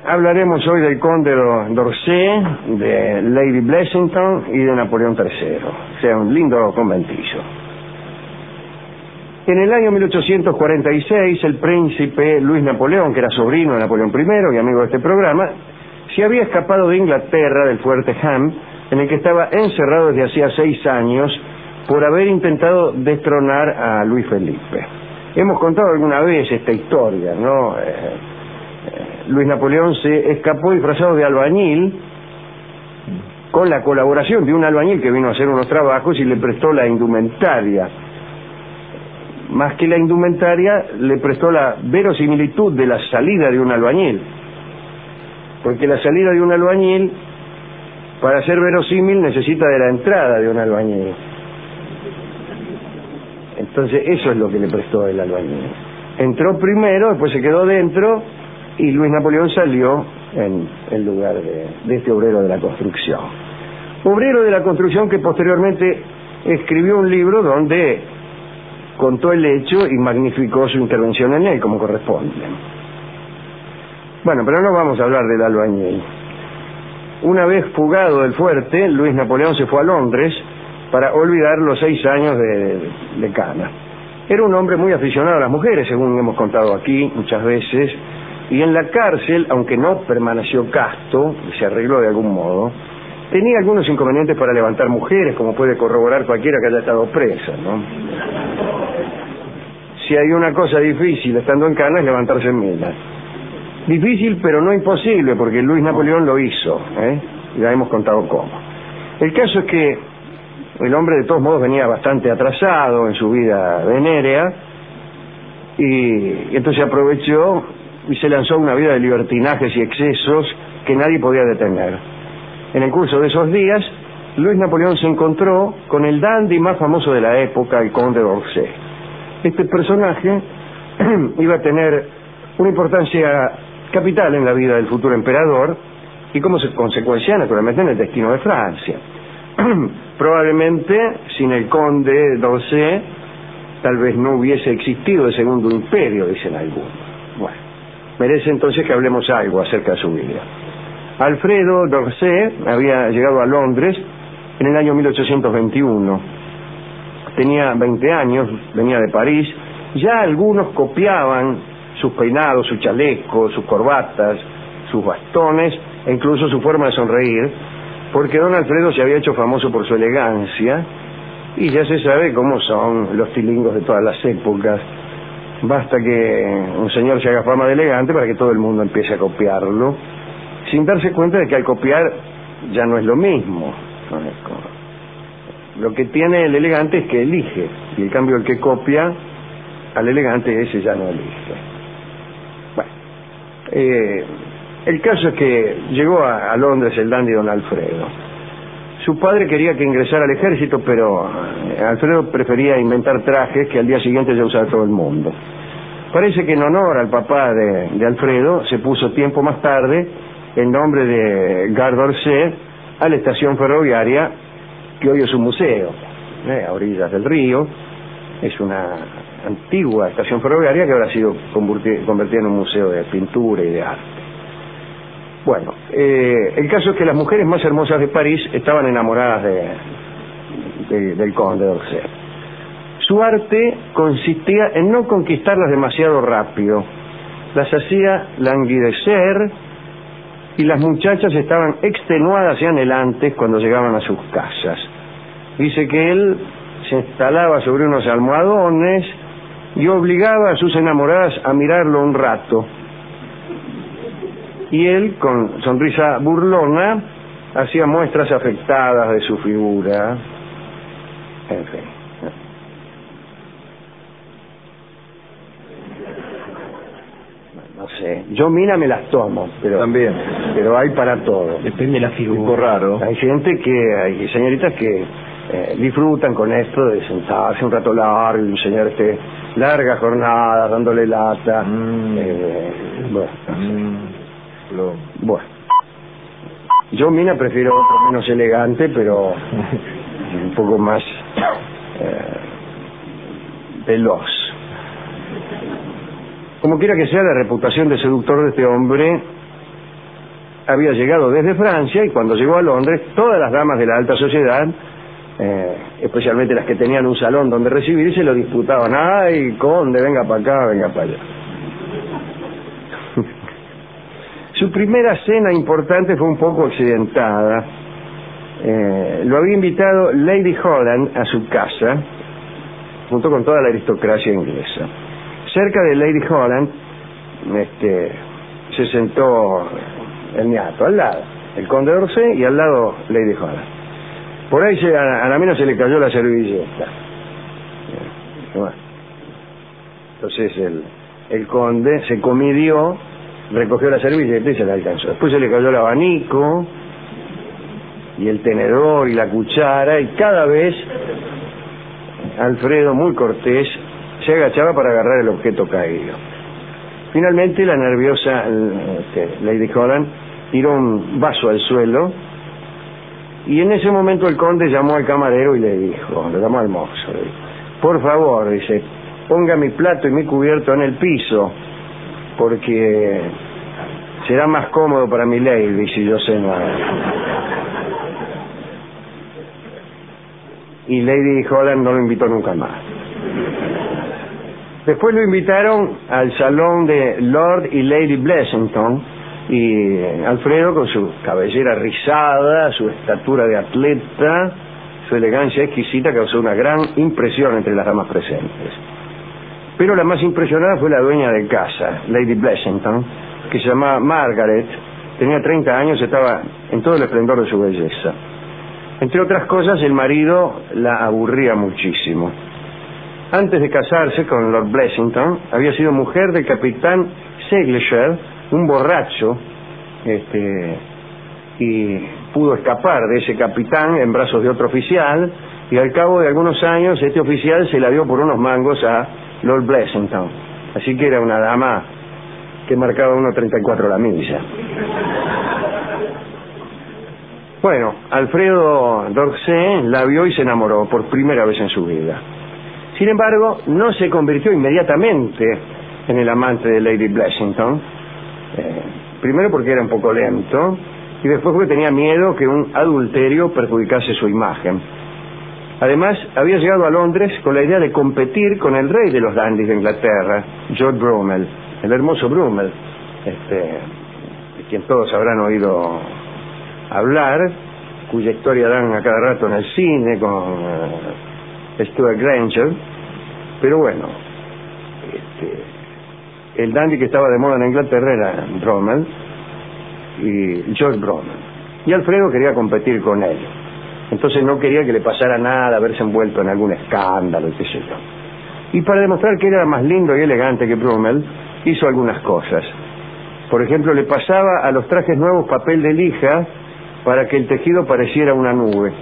hablaremos hoy del conde d'Orsay, de Lady Blessington y de Napoleón III. O sea, un lindo conventillo. En el año 1846, el príncipe Luis Napoleón, que era sobrino de Napoleón I y amigo de este programa, se había escapado de Inglaterra, del fuerte Ham, en el que estaba encerrado desde hacía 6 años por haber intentado destronar a Luis Felipe. Hemos contado alguna vez esta historia, ¿no? Luis Napoleón se escapó disfrazado de albañil con la colaboración de un albañil que vino a hacer unos trabajos y le prestó la indumentaria. Más que la indumentaria, le prestó la verosimilitud de la salida de un albañil. Porque la salida de un albañil, para ser verosímil, necesita de la entrada de un albañil. Entonces, eso es lo que le prestó el albañil. Entró primero, después se quedó dentro, y Luis Napoleón salió en lugar de este obrero de la construcción. Obrero de la construcción que posteriormente escribió un libro donde contó el hecho y magnificó su intervención en él, como corresponde. Bueno, pero no vamos a hablar del albañil. Una vez fugado del fuerte, Luis Napoleón se fue a Londres para olvidar los 6 años de cana. Era un hombre muy aficionado a las mujeres, según hemos contado aquí muchas veces, y en la cárcel, aunque no permaneció casto, se arregló de algún modo, tenía algunos inconvenientes para levantar mujeres, como puede corroborar cualquiera que haya estado presa, ¿no? Si hay una cosa difícil estando en cana es levantarse en minas. Difícil, pero no imposible, porque Luis Napoleón lo hizo, ya hemos contado cómo. El caso es que el hombre de todos modos venía bastante atrasado en su vida venérea, y entonces aprovechó y se lanzó a una vida de libertinajes y excesos que nadie podía detener. En el curso de esos días, Luis Napoleón se encontró con el dandy más famoso de la época, el conde d'Orsay. Este personaje iba a tener una importancia capital en la vida del futuro emperador y como consecuencia, naturalmente, en el destino de Francia. Probablemente, sin el conde d'Orsay, tal vez no hubiese existido el Segundo Imperio, dicen algunos. Bueno, merece entonces que hablemos algo acerca de su vida. Alfredo d'Orsay había llegado a Londres en el año 1821. Tenía 20 años, venía de París. Ya algunos copiaban sus peinados, sus chalecos, sus corbatas, sus bastones e incluso su forma de sonreír, porque don Alfredo se había hecho famoso por su elegancia, y ya se sabe cómo son los tilingos de todas las épocas. Basta que un señor se haga fama de elegante para que todo el mundo empiece a copiarlo, sin darse cuenta de que al copiar ya no es lo mismo. Lo que tiene el elegante es que elige, y en cambio el que copia al elegante, ese ya no elige. Bueno, el caso es que llegó a Londres el dandy don Alfredo. Su padre quería que ingresara al ejército, pero Alfredo prefería inventar trajes que al día siguiente ya usaba todo el mundo. Parece que en honor al papá de Alfredo se puso tiempo más tarde el nombre de Gare d'Orsay a la estación ferroviaria que hoy es un museo, a orillas del río. Es una antigua estación ferroviaria que ahora ha sido convertida en un museo de pintura y de arte. Bueno, el caso es que las mujeres más hermosas de París estaban enamoradas del conde d'Orsay. Su arte consistía en no conquistarlas demasiado rápido. Las hacía languidecer y las muchachas estaban extenuadas y anhelantes cuando llegaban a sus casas. Dice que él se instalaba sobre unos almohadones y obligaba a sus enamoradas a mirarlo un rato. Y él, con sonrisa burlona, hacía muestras afectadas de su figura. En fin. No sé, yo mina me las tomo, pero también, pero hay para todo. Depende de la figura. Un poco raro. Hay gente hay señoritas que disfrutan con esto de sentarse un rato largo y un señor largas jornadas dándole lata. Bueno, yo mina prefiero otro menos elegante, pero un poco más veloz. Como quiera que sea, la reputación de seductor de este hombre había llegado desde Francia, y cuando llegó a Londres, todas las damas de la alta sociedad, especialmente las que tenían un salón donde recibirse, lo disputaban. ¡Ay, conde, venga para acá, venga para allá! Su primera cena importante fue un poco accidentada. Lo había invitado Lady Holland a su casa, junto con toda la aristocracia inglesa. Cerca de Lady Holland se sentó el niato, al lado, el conde d'Orsay, y al lado Lady Holland. Por ahí a la mina se le cayó la servilleta. Bueno. Entonces el conde se comidió, recogió la servilleta y se la alcanzó. Después se le cayó el abanico y el tenedor y la cuchara, y cada vez Alfredo, muy cortés, se agachaba para agarrar el objeto caído. Finalmente la nerviosa Lady Holland tiró un vaso al suelo, y en ese momento el conde llamó al camarero y le llamó al mozo, le dijo: por favor, dice, ponga mi plato y mi cubierto en el piso, porque será más cómodo para mi lady si yo ceno. Y Lady Holland no lo invitó nunca más. Después lo invitaron al salón de Lord y Lady Blessington, y Alfredo, con su cabellera rizada, su estatura de atleta, su elegancia exquisita, causó una gran impresión entre las damas presentes. Pero la más impresionada fue la dueña de casa, Lady Blessington, que se llamaba Margaret. Tenía 30 años, estaba en todo el esplendor de su belleza. Entre otras cosas, el marido la aburría muchísimo. Antes de casarse con Lord Blessington, había sido mujer del capitán Segleshire, un borracho, y pudo escapar de ese capitán en brazos de otro oficial, y al cabo de algunos años este oficial se la dio por unos mangos a Lord Blessington. Así que era una dama que marcaba 1.34 la milla. Bueno, Alfredo d'Orsay la vio y se enamoró por primera vez en su vida. Sin embargo, no se convirtió inmediatamente en el amante de Lady Blessington. Primero porque era un poco lento, y después porque tenía miedo que un adulterio perjudicase su imagen. Además, había llegado a Londres con la idea de competir con el rey de los dandies de Inglaterra, George Brummel, el hermoso Brummel, de quien todos habrán oído hablar, cuya historia dan a cada rato en el cine con Stuart Granger. Pero bueno, el dandy que estaba de moda en Inglaterra era Brummel, y George Brummel, y Alfredo quería competir con él. Entonces no quería que le pasara nada, verse envuelto en algún escándalo, qué sé yo. Y para demostrar que era más lindo y elegante que Brummel, hizo algunas cosas. Por ejemplo, le pasaba a los trajes nuevos papel de lija para que el tejido pareciera una nube.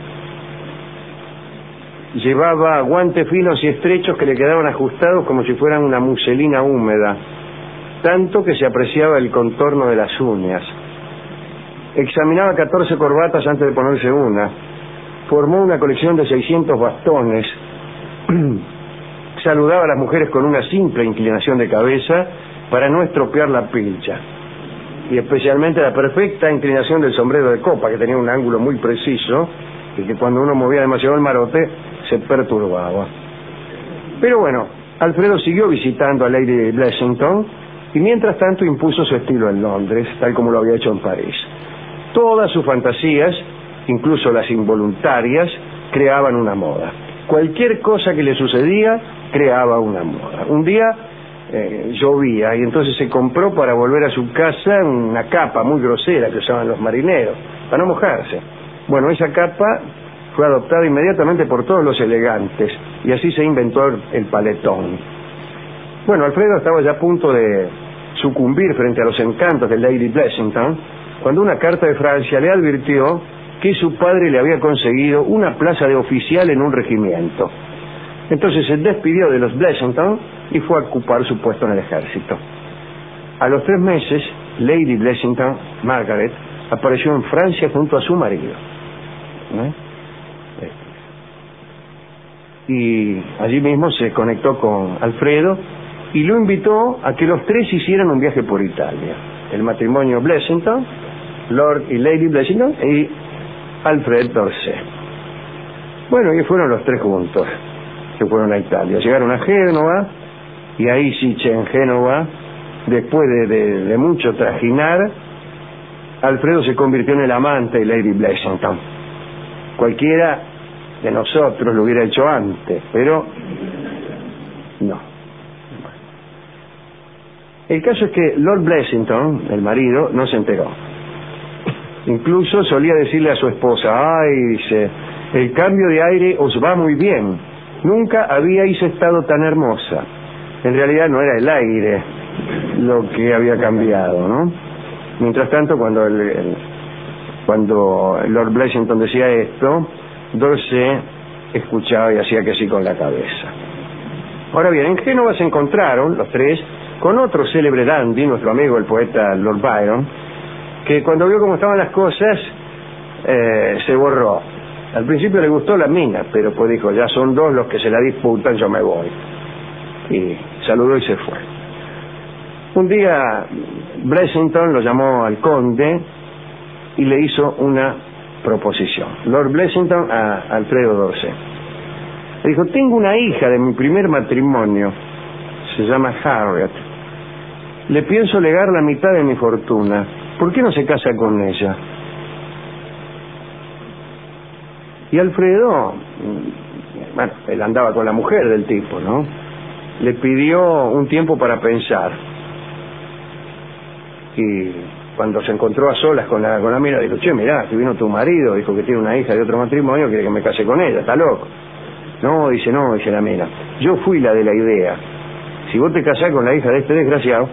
Llevaba guantes finos y estrechos que le quedaban ajustados como si fueran una muselina húmeda, tanto que se apreciaba el contorno de las uñas. Examinaba 14 corbatas antes de ponerse una. Formó una colección de 600 bastones. Saludaba a las mujeres con una simple inclinación de cabeza para no estropear la pilcha. Y especialmente la perfecta inclinación del sombrero de copa, que tenía un ángulo muy preciso, y que cuando uno movía demasiado el marote se perturbaba. Pero bueno, Alfredo siguió visitando a Lady Blessington, y mientras tanto impuso su estilo en Londres, tal como lo había hecho en París. Todas sus fantasías, incluso las involuntarias, creaban una moda. Cualquier cosa que le sucedía creaba una moda. Un día llovía, y entonces se compró para volver a su casa una capa muy grosera que usaban los marineros para no mojarse. Bueno, esa capa fue adoptada inmediatamente por todos los elegantes, y así se inventó el paletón. Bueno, Alfredo estaba ya a punto de sucumbir frente a los encantos de Lady Blessington, cuando una carta de Francia le advirtió que su padre le había conseguido una plaza de oficial en un regimiento. Entonces se despidió de los Blessington y fue a ocupar su puesto en el ejército. A los 3 meses, Lady Blessington, Margaret, apareció en Francia junto a su marido. Y allí mismo se conectó con Alfredo y lo invitó a que los tres hicieran un viaje por Italia. El matrimonio Blessington Lord y Lady Blessington y Alfred Dorset. Bueno, y fueron los tres juntos, que fueron a Italia. Llegaron a Génova, y ahí sí, en Génova, después de mucho trajinar, Alfredo se convirtió en el amante de Lady Blessington. Cualquiera de nosotros lo hubiera hecho antes, pero no. El caso es que Lord Blessington, el marido, no se enteró. Incluso solía decirle a su esposa: ay, dice, el cambio de aire os va muy bien. Nunca habíais estado tan hermosa. En realidad no era el aire lo que había cambiado, ¿no? Mientras tanto, cuando Lord Blessington decía esto, Dorset escuchaba y hacía que sí con la cabeza. Ahora bien, en Génova se encontraron los tres con otro célebre dandy, nuestro amigo el poeta Lord Byron, que cuando vio cómo estaban las cosas se borró. Al principio le gustó la mina, pero pues dijo: ya son dos los que se la disputan, yo me voy. Y saludó y se fue. Un día Blessington lo llamó al conde y le hizo una proposición. Lord Blessington a Alfredo Dorset. Le dijo: tengo una hija de mi primer matrimonio, se llama Harriet. Le pienso legar la mitad de mi fortuna. ¿Por qué no se casa con ella? Y Alfredo, bueno, él andaba con la mujer del tipo, ¿no? Le pidió un tiempo para pensar. Y cuando se encontró a solas con la mira, dijo: che, mirá, que vino tu marido, dijo que tiene una hija de otro matrimonio, quiere que me case con ella, está loco. No, dice la mina, yo fui la de la idea. Si vos te casás con la hija de este desgraciado,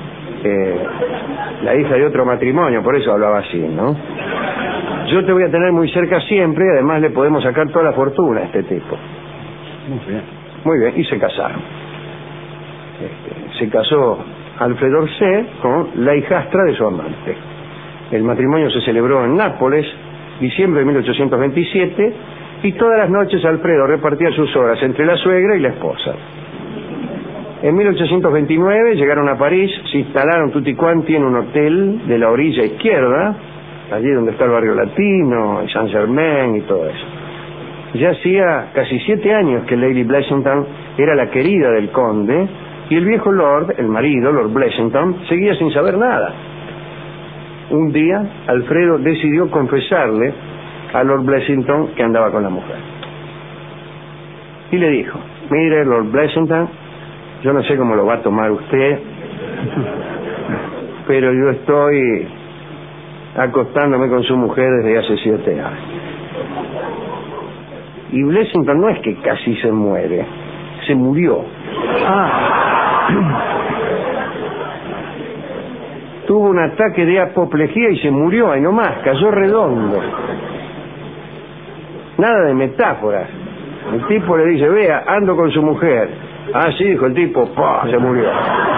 la hija de otro matrimonio, por eso hablaba así, ¿no? Yo te voy a tener muy cerca siempre, y además le podemos sacar toda la fortuna a este tipo. Muy bien. Muy bien, y se casaron. Se casó Alfred Dorset con la hijastra de su amante. El matrimonio se celebró en Nápoles, diciembre de 1827, y todas las noches Alfredo repartía sus horas entre la suegra y la esposa. En 1829 llegaron a París, se instalaron tutti quanti en un hotel de la orilla izquierda, allí donde está el barrio latino, y Saint Germain y todo eso. Ya hacía casi 7 años que Lady Blessington era la querida del conde, y el viejo Lord, el marido, Lord Blessington, seguía sin saber nada. Un día, Alfredo decidió confesarle a Lord Blessington que andaba con la mujer. Y le dijo: mire, Lord Blessington, yo no sé cómo lo va a tomar usted, pero yo estoy acostándome con su mujer desde hace 7 años. Y Blessington no es que casi se muere, se murió. Tuvo un ataque de apoplejía y se murió, ahí nomás, cayó redondo. Nada de metáforas. El tipo le dice: vea, ando con su mujer. Ah, sí, dijo el tipo, ¡pah!, se murió.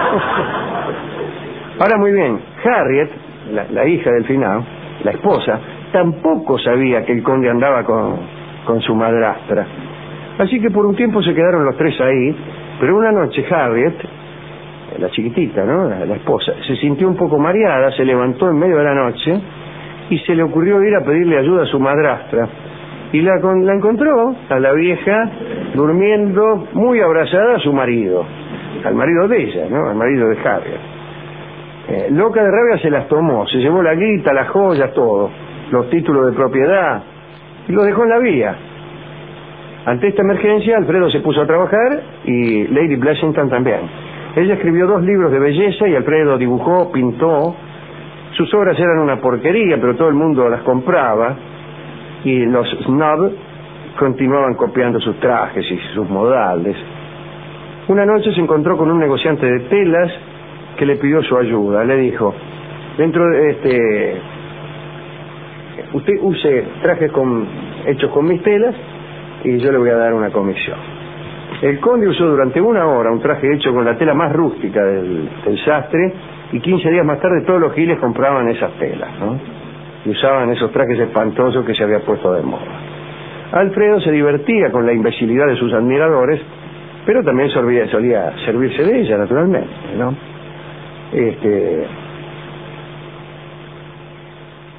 Ahora, muy bien, Harriet, la hija del finado, la esposa, tampoco sabía que el conde andaba con su madrastra. Así que por un tiempo se quedaron los tres ahí, pero una noche Harriet, la chiquitita, ¿no?, la esposa, se sintió un poco mareada, se levantó en medio de la noche y se le ocurrió ir a pedirle ayuda a su madrastra. Y la encontró a la vieja durmiendo muy abrazada a su marido, al marido de ella, ¿no?, al marido de Harriet. Loca de rabia se las tomó, se llevó la guita, las joyas, todo, los títulos de propiedad, y los dejó en la vía. Ante esta emergencia, Alfredo se puso a trabajar y Lady Blessington también. Ella escribió 2 libros de belleza y Alfredo dibujó, pintó. Sus obras eran una porquería, pero todo el mundo las compraba, y los snob continuaban copiando sus trajes y sus modales. Una noche se encontró con un negociante de telas que le pidió su ayuda. Le dijo: dentro de usted use trajes hechos con mis telas y yo le voy a dar una comisión. El conde usó durante 1 hora un traje hecho con la tela más rústica del sastre, y 15 días más tarde todos los giles compraban esas telas, ¿no?, y usaban esos trajes espantosos que se había puesto de moda. Alfredo se divertía con la imbecilidad de sus admiradores, pero también solía servirse de ella, naturalmente, ¿no?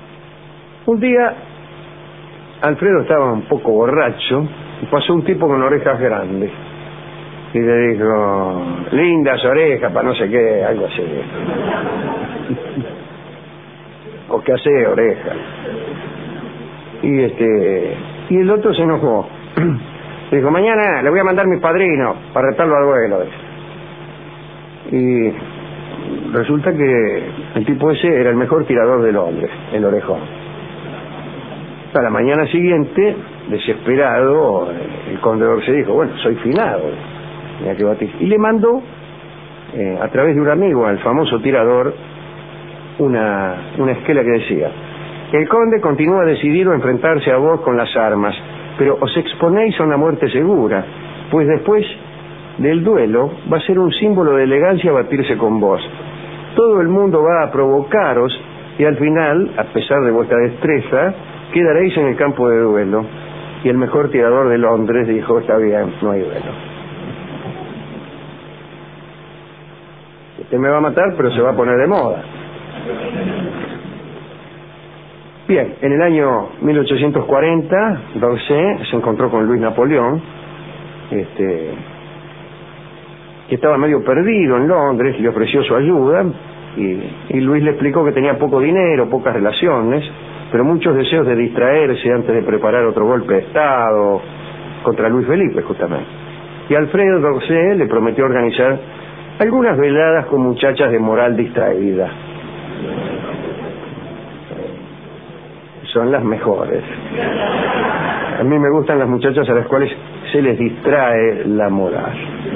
Un día, Alfredo estaba un poco borracho y pasó un tipo con orejas grandes. Y le dijo, lindas orejas, para no sé qué, algo así. O que hace orejas. Y el otro se enojó. Le dijo, mañana le voy a mandar a mi padrino para retarlo al duelo. Y resulta que el tipo ese era el mejor tirador de Londres, el orejón. A la mañana siguiente, desesperado, el conde se dijo, bueno, soy finado, tenía que batir. Y le mandó, a través de un amigo, al famoso tirador, una esquela que decía, el conde continúa decidido a enfrentarse a vos con las armas, pero os exponéis a una muerte segura, pues después del duelo va a ser un símbolo de elegancia batirse con vos. Todo el mundo va a provocaros y al final, a pesar de vuestra destreza, quedaréis en el campo de duelo. Y el mejor tirador de Londres dijo, está bien, no hay duelo. Usted me va a matar, pero se va a poner de moda. Bien, en el año 1840, Dorset se encontró con Luis Napoleón, que estaba medio perdido en Londres, le ofreció su ayuda, y Luis le explicó que tenía poco dinero, pocas relaciones, pero muchos deseos de distraerse antes de preparar otro golpe de Estado contra Luis Felipe, justamente. Y Alfredo Dorset le prometió organizar algunas veladas con muchachas de moral distraída. Son las mejores. A mí me gustan las muchachas a las cuales se les distrae la moral.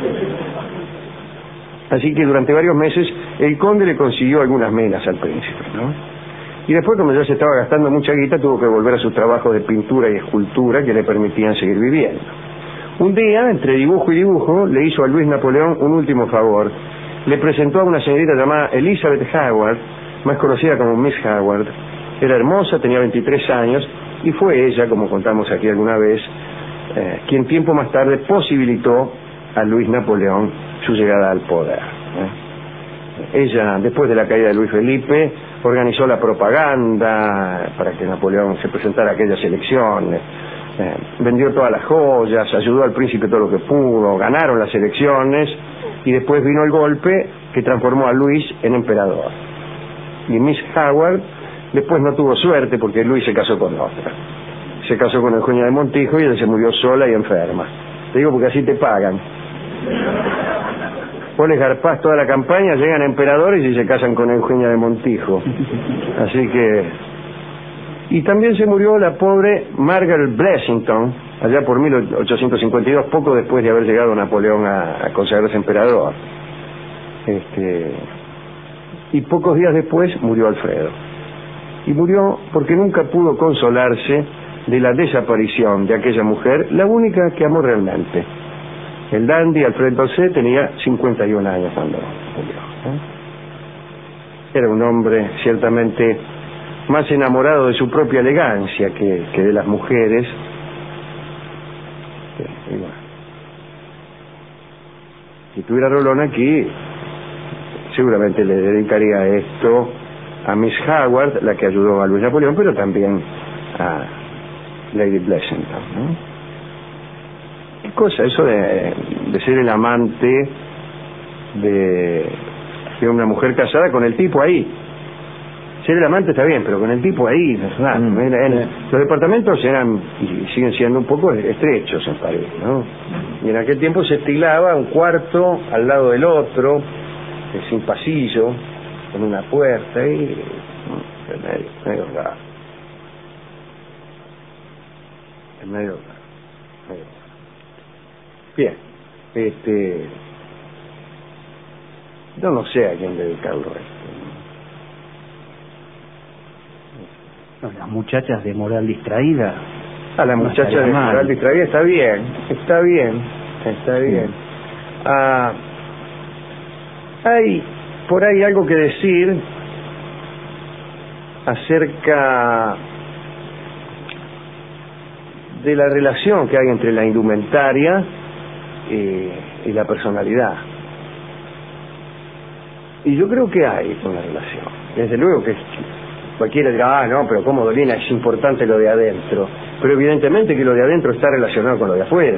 Así que durante varios meses el conde le consiguió algunas menas al príncipe, ¿no? Y después, como ya se estaba gastando mucha guita, tuvo que volver a sus trabajos de pintura y escultura que le permitían seguir viviendo. Un día, entre dibujo y dibujo, le hizo a Luis Napoleón un último favor. Le presentó a una señorita llamada Elizabeth Howard, más conocida como Miss Howard. Era hermosa, tenía 23 años, y fue ella, como contamos aquí alguna vez, quien tiempo más tarde posibilitó a Luis Napoleón su llegada al poder. Ella, después de la caída de Luis Felipe, organizó la propaganda para que Napoleón se presentara a aquellas elecciones, vendió todas las joyas, ayudó al príncipe todo lo que pudo, ganaron las elecciones, y después vino el golpe que transformó a Luis en emperador. Y Miss Howard después no tuvo suerte porque Luis se casó con otra. Se casó con Eugenia de Montijo y ella se murió sola y enferma. Te digo porque así te pagan. Vos les garpás toda la campaña, llegan emperadores y se casan con Eugenia de Montijo. Así que... Y también se murió la pobre Margaret Blessington, allá por 1852, poco después de haber llegado Napoleón a consagrarse emperador. Y pocos días después murió Alfredo. Y murió porque nunca pudo consolarse de la desaparición de aquella mujer, la única que amó realmente. El dandy Alfred Dorset tenía 51 años cuando murió. Era un hombre ciertamente más enamorado de su propia elegancia que de las mujeres. Y bueno, si tuviera Rolón aquí, seguramente le dedicaría esto a Miss Howard, la que ayudó a Luis Napoleón, pero también a Lady Blessington, ¿no? ¿Qué cosa eso de ser el amante de una mujer casada con el tipo ahí? Ser el amante está bien, pero con el tipo ahí, los departamentos eran y siguen siendo un poco estrechos en París, ¿no? Y en aquel tiempo se estilaba un cuarto al lado del otro, sin pasillo, con una puerta y medio raro. Es medio raro. Bien, yo no sé a quién dedicarlo esto. No, las muchachas de moral distraída. A la muchacha de moral distraída está bien. Hay por ahí algo que decir acerca de la relación que hay entre la indumentaria y la personalidad. Y yo creo que hay una relación. Desde luego que Cualquiera dirá, no, pero como Dolina es importante lo de adentro. Pero evidentemente que lo de adentro está relacionado con lo de afuera.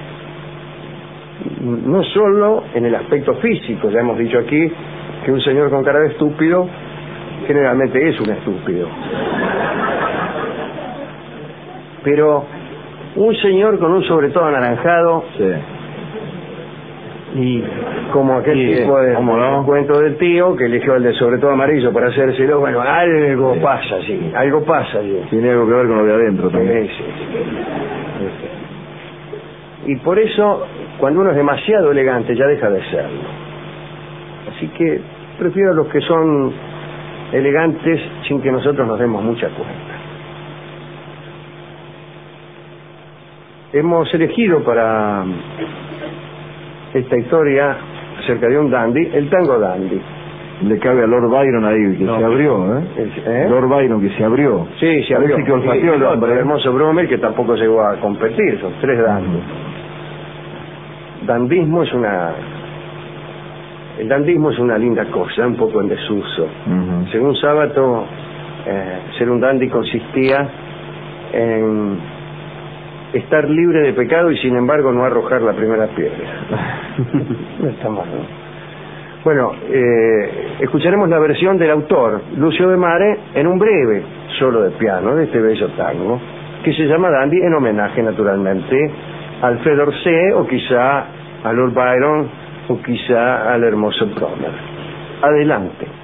No solo en el aspecto físico, ya hemos dicho aquí que un señor con cara de estúpido generalmente es un estúpido. Pero un señor con un sobre todo anaranjado, Sí. y como aquel tipo de cuento del tío que eligió el de sobre todo amarillo para hacérselo, bueno, algo pasa allí, algo pasa allí. Tiene algo que ver con lo de adentro también. Sí. Y por eso, cuando uno es demasiado elegante, ya deja de serlo. Así que prefiero a los que son elegantes sin que nosotros nos demos mucha cuenta. Hemos elegido para esta historia acerca de un dandy, el tango dandy. Le cabe a Lord Byron ahí, que se abrió, ¿eh? Lord Byron, que se abrió. Sí, se abrió. Parece que olfateó el hombre. El hermoso Brummel, que tampoco llegó a competir, son 3 dandys. Dandismo es una... El dandismo es una linda cosa, un poco en desuso. Según Sábato, ser un dandy consistía en estar libre de pecado y sin embargo no arrojar la primera piedra. No está mal, ¿no? Bueno, escucharemos la versión del autor, Lucio de Mare, en un breve solo de piano de este bello tango, que se llama Dandy, en homenaje naturalmente a Alfredo Orsay, o quizá a Lord Byron, o quizá al hermoso Brummel. Adelante.